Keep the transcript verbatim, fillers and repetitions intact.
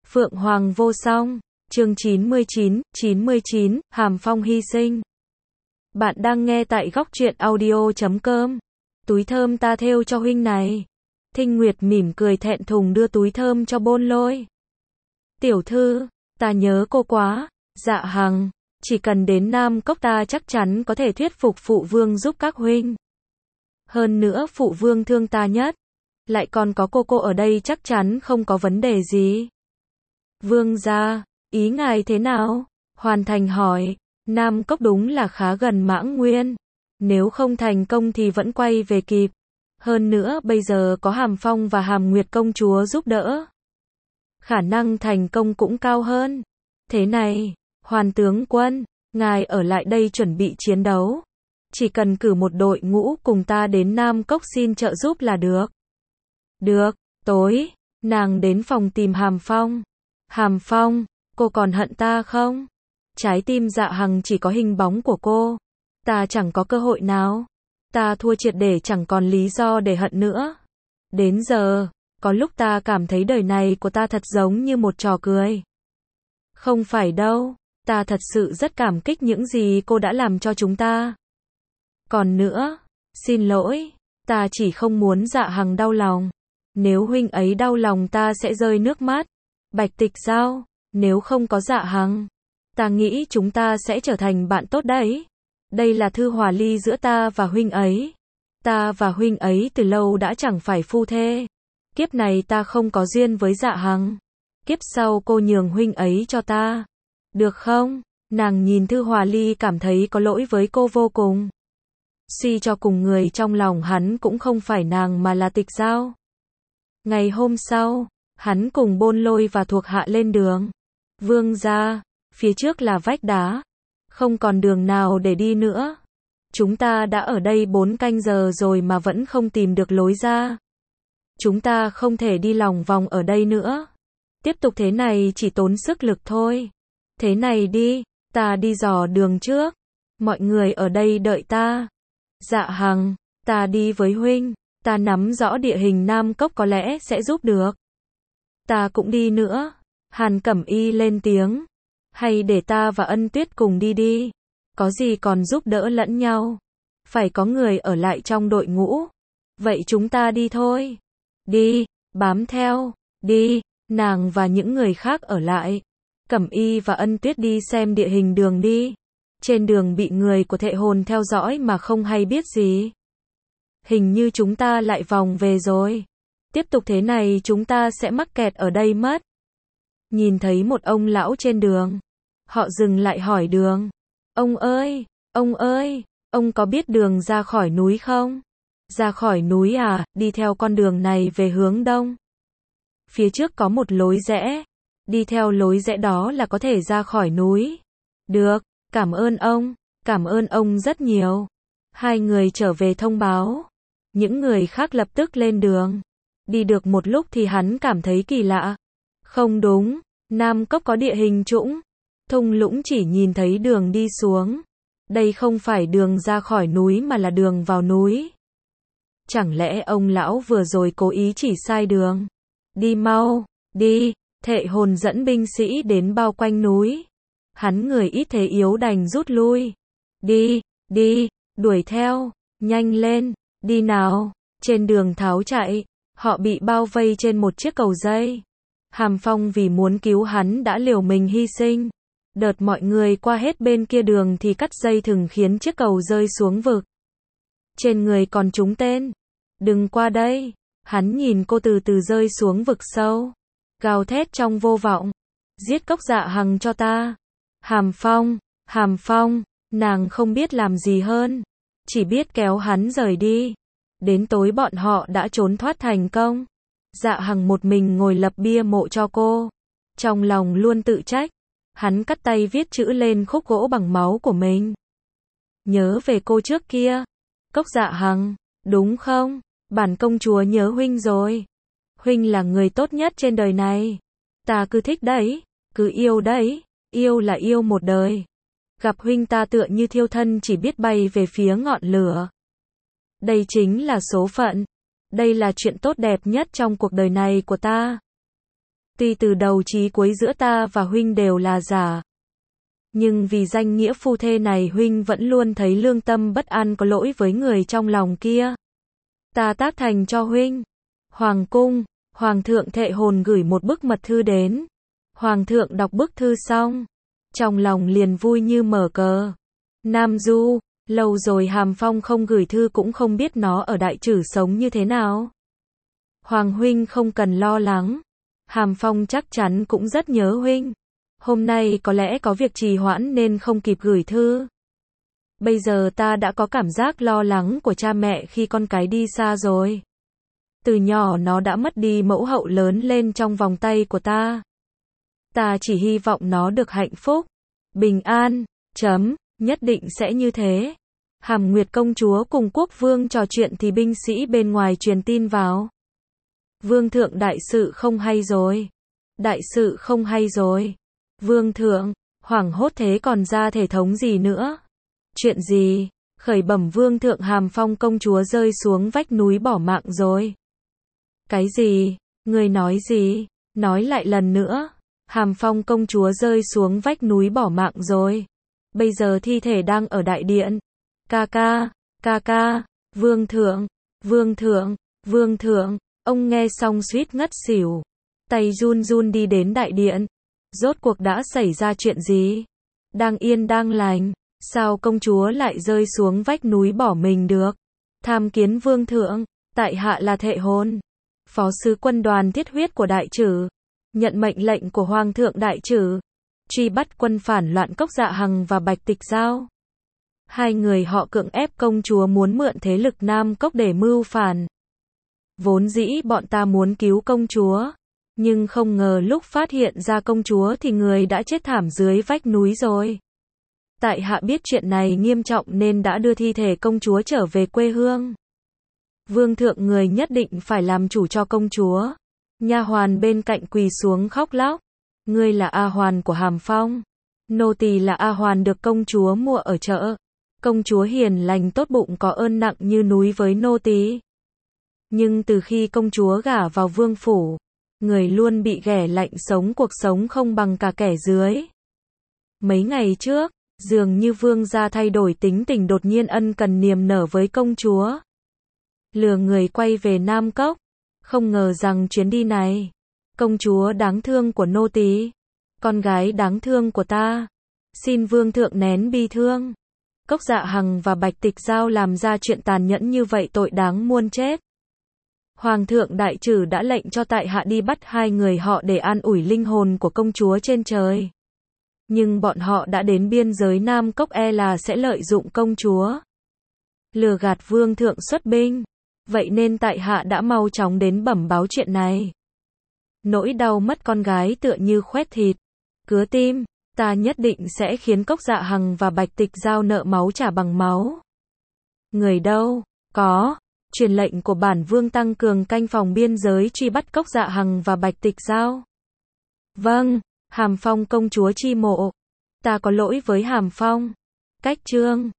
Phượng Hoàng vô song, chương chín mươi chín, chín mươi chín, Hàm Phong hy sinh. Bạn đang nghe tại góc truyện audio chấm com. Túi thơm ta thêu cho huynh này. Thinh Nguyệt mỉm cười thẹn thùng đưa túi thơm cho Bôn Lôi. Tiểu thư, ta nhớ cô quá. Dạ Hằng, chỉ cần đến Nam Cốc ta chắc chắn có thể thuyết phục phụ vương giúp các huynh. Hơn nữa phụ vương thương ta nhất. Lại còn có cô cô ở đây chắc chắn không có vấn đề gì. Vương gia, ý ngài thế nào? Hoàn Thành hỏi. Nam Cốc đúng là khá gần Mãng Nguyên. Nếu không thành công thì vẫn quay về kịp. Hơn nữa bây giờ có Hàm Phong và Hàm Nguyệt công chúa giúp đỡ. Khả năng thành công cũng cao hơn. Thế này, Hoàn tướng quân, ngài ở lại đây chuẩn bị chiến đấu. Chỉ cần cử một đội ngũ cùng ta đến Nam Cốc xin trợ giúp là được. Được, tối, nàng đến phòng tìm Hàm Phong. Hàm Phong, cô còn hận ta không? Trái tim Dạ Hằng chỉ có hình bóng của cô. Ta chẳng có cơ hội nào. Ta thua triệt để chẳng còn lý do để hận nữa. Đến giờ, có lúc ta cảm thấy đời này của ta thật giống như một trò cười. Không phải đâu, ta thật sự rất cảm kích những gì cô đã làm cho chúng ta. Còn nữa, xin lỗi, ta chỉ không muốn Dạ Hằng đau lòng. Nếu huynh ấy đau lòng ta sẽ rơi nước mắt. Bạch Tịch Giao, nếu không có Dạ Hằng, ta nghĩ chúng ta sẽ trở thành bạn tốt đấy. Đây là thư hòa ly giữa ta và huynh ấy. Ta và huynh ấy từ lâu đã chẳng phải phu thê. Kiếp này ta không có duyên với Dạ Hằng. Kiếp sau cô nhường huynh ấy cho ta. Được không? Nàng nhìn thư hòa ly cảm thấy có lỗi với cô vô cùng. Suy cho cùng người trong lòng hắn cũng không phải nàng mà là Tịch Giao. Ngày hôm sau, hắn cùng Bôn Lôi và thuộc hạ lên đường. Vương gia, phía trước là vách đá. Không còn đường nào để đi nữa. Chúng ta đã ở đây bốn canh giờ rồi mà vẫn không tìm được lối ra. Chúng ta không thể đi lòng vòng ở đây nữa. Tiếp tục thế này chỉ tốn sức lực thôi. Thế này đi, ta đi dò đường trước. Mọi người ở đây đợi ta. Dạ Hằng, ta đi với huynh. Ta nắm rõ địa hình Nam Cốc có lẽ sẽ giúp được. Ta cũng đi nữa. Hàn Cẩm Y lên tiếng. Hay để ta và Ân Tuyết cùng đi đi. Có gì còn giúp đỡ lẫn nhau. Phải có người ở lại trong đội ngũ. Vậy chúng ta đi thôi. Đi, bám theo. Đi, nàng và những người khác ở lại. Cẩm Y và Ân Tuyết đi xem địa hình đường đi. Trên đường bị người của thệ hồn theo dõi mà không hay biết gì. Hình như chúng ta lại vòng về rồi. Tiếp tục thế này chúng ta sẽ mắc kẹt ở đây mất. Nhìn thấy một ông lão trên đường. Họ dừng lại hỏi đường. Ông ơi, ông ơi, ông có biết đường ra khỏi núi không? Ra khỏi núi à, đi theo con đường này về hướng đông. Phía trước có một lối rẽ. Đi theo lối rẽ đó là có thể ra khỏi núi. Được, cảm ơn ông, cảm ơn ông rất nhiều. Hai người trở về thông báo. Những người khác lập tức lên đường. Đi được một lúc thì hắn cảm thấy kỳ lạ. Không đúng, Nam Cốc có địa hình trũng. Thung lũng chỉ nhìn thấy đường đi xuống. Đây không phải đường ra khỏi núi mà là đường vào núi. Chẳng lẽ ông lão vừa rồi cố ý chỉ sai đường? Đi mau, đi, thệ hồn dẫn binh sĩ đến bao quanh núi. Hắn người ít thế yếu đành rút lui. Đi, đi, đuổi theo, nhanh lên, đi nào. Trên đường tháo chạy, họ bị bao vây trên một chiếc cầu dây. Hàm Phong vì muốn cứu hắn đã liều mình hy sinh. Đợt mọi người qua hết bên kia đường thì cắt dây thừng khiến chiếc cầu rơi xuống vực. Trên người còn trúng tên. Đừng qua đây. Hắn nhìn cô từ từ rơi xuống vực sâu. Gào thét trong vô vọng. Giết Cốc Dạ Hằng cho ta. Hàm Phong, Hàm Phong, nàng không biết làm gì hơn. Chỉ biết kéo hắn rời đi. Đến tối bọn họ đã trốn thoát thành công. Dạ Hằng một mình ngồi lập bia mộ cho cô. Trong lòng luôn tự trách. Hắn cắt tay viết chữ lên khúc gỗ bằng máu của mình. Nhớ về cô trước kia. Cốc Dạ Hằng, đúng không? Bản công chúa nhớ huynh rồi. Huynh là người tốt nhất trên đời này. Ta cứ thích đấy, cứ yêu đấy. Yêu là yêu một đời. Gặp huynh ta tựa như thiêu thân chỉ biết bay về phía ngọn lửa. Đây chính là số phận. Đây là chuyện tốt đẹp nhất trong cuộc đời này của ta. Tuy từ đầu chí cuối giữa ta và huynh đều là giả, nhưng vì danh nghĩa phu thê này huynh vẫn luôn thấy lương tâm bất an có lỗi với người trong lòng kia. Ta tác thành cho huynh. Hoàng cung, Hoàng thượng thệ hồn gửi một bức mật thư đến. Hoàng thượng đọc bức thư xong, trong lòng liền vui như mở cờ. Nam Du, lâu rồi Hàm Phong không gửi thư cũng không biết nó ở Đại Trử sống như thế nào. Hoàng huynh không cần lo lắng. Hàm Phong chắc chắn cũng rất nhớ huynh. Hôm nay có lẽ có việc trì hoãn nên không kịp gửi thư. Bây giờ ta đã có cảm giác lo lắng của cha mẹ khi con cái đi xa rồi. Từ nhỏ nó đã mất đi mẫu hậu lớn lên trong vòng tay của ta. Ta chỉ hy vọng nó được hạnh phúc, bình an, chấm, nhất định sẽ như thế. Hàm Nguyệt công chúa cùng quốc vương trò chuyện thì binh sĩ bên ngoài truyền tin vào. Vương thượng đại sự không hay rồi. Đại sự không hay rồi. Vương thượng, hoảng hốt thế còn ra thể thống gì nữa? Chuyện gì? Khởi bẩm vương thượng Hàm Phong công chúa rơi xuống vách núi bỏ mạng rồi. Cái gì? Người nói gì? Nói lại lần nữa. Hàm Phong công chúa rơi xuống vách núi bỏ mạng rồi. Bây giờ thi thể đang ở đại điện. Ca ca, ca ca, vương thượng, vương thượng, vương thượng. Ông nghe xong suýt ngất xỉu. Tay run run đi đến đại điện. Rốt cuộc đã xảy ra chuyện gì? Đang yên đang lành, sao công chúa lại rơi xuống vách núi bỏ mình được? Tham kiến vương thượng, tại hạ là Thệ Hồn, phó sứ quân đoàn thiết huyết của Đại Trử, nhận mệnh lệnh của Hoàng thượng Đại Trử, truy bắt quân phản loạn Cốc Dạ Hằng và Bạch Tịch Giao. Hai người họ cưỡng ép công chúa muốn mượn thế lực Nam Cốc để mưu phản. Vốn dĩ bọn ta muốn cứu công chúa, nhưng không ngờ lúc phát hiện ra công chúa thì người đã chết thảm dưới vách núi rồi. Tại hạ biết chuyện này nghiêm trọng nên đã đưa thi thể công chúa trở về quê hương. Vương thượng người nhất định phải làm chủ cho công chúa. Nha hoàn bên cạnh quỳ xuống khóc lóc. Ngươi là A Hoàn của Hàm Phong. Nô tỳ là A Hoàn được công chúa mua ở chợ. Công chúa hiền lành tốt bụng có ơn nặng như núi với nô tỳ. Nhưng từ khi công chúa gả vào vương phủ, người luôn bị ghẻ lạnh sống cuộc sống không bằng cả kẻ dưới. Mấy ngày trước, dường như vương gia thay đổi tính tình đột nhiên ân cần niềm nở với công chúa. Lừa người quay về Nam Cốc. Không ngờ rằng chuyến đi này, công chúa đáng thương của nô tỳ, con gái đáng thương của ta, xin vương thượng nén bi thương. Cốc Dạ Hằng và Bạch Tịch Giao làm ra chuyện tàn nhẫn như vậy tội đáng muôn chết. Hoàng thượng Đại Trử đã lệnh cho tại hạ đi bắt hai người họ để an ủi linh hồn của công chúa trên trời. Nhưng bọn họ đã đến biên giới Nam Cốc e là sẽ lợi dụng công chúa, lừa gạt vương thượng xuất binh. Vậy nên tại hạ đã mau chóng đến bẩm báo chuyện này. Nỗi đau mất con gái tựa như khoét thịt, cứa tim. Ta nhất định sẽ khiến Cốc Dạ Hằng và Bạch Tịch Giao nợ máu trả bằng máu. Người đâu? Có. Truyền lệnh của bản vương tăng cường canh phòng biên giới truy bắt Cốc Dạ Hằng và Bạch Tịch Giao. Vâng, Hàm Phong công chúa chi mộ. Ta có lỗi với Hàm Phong. Cách chương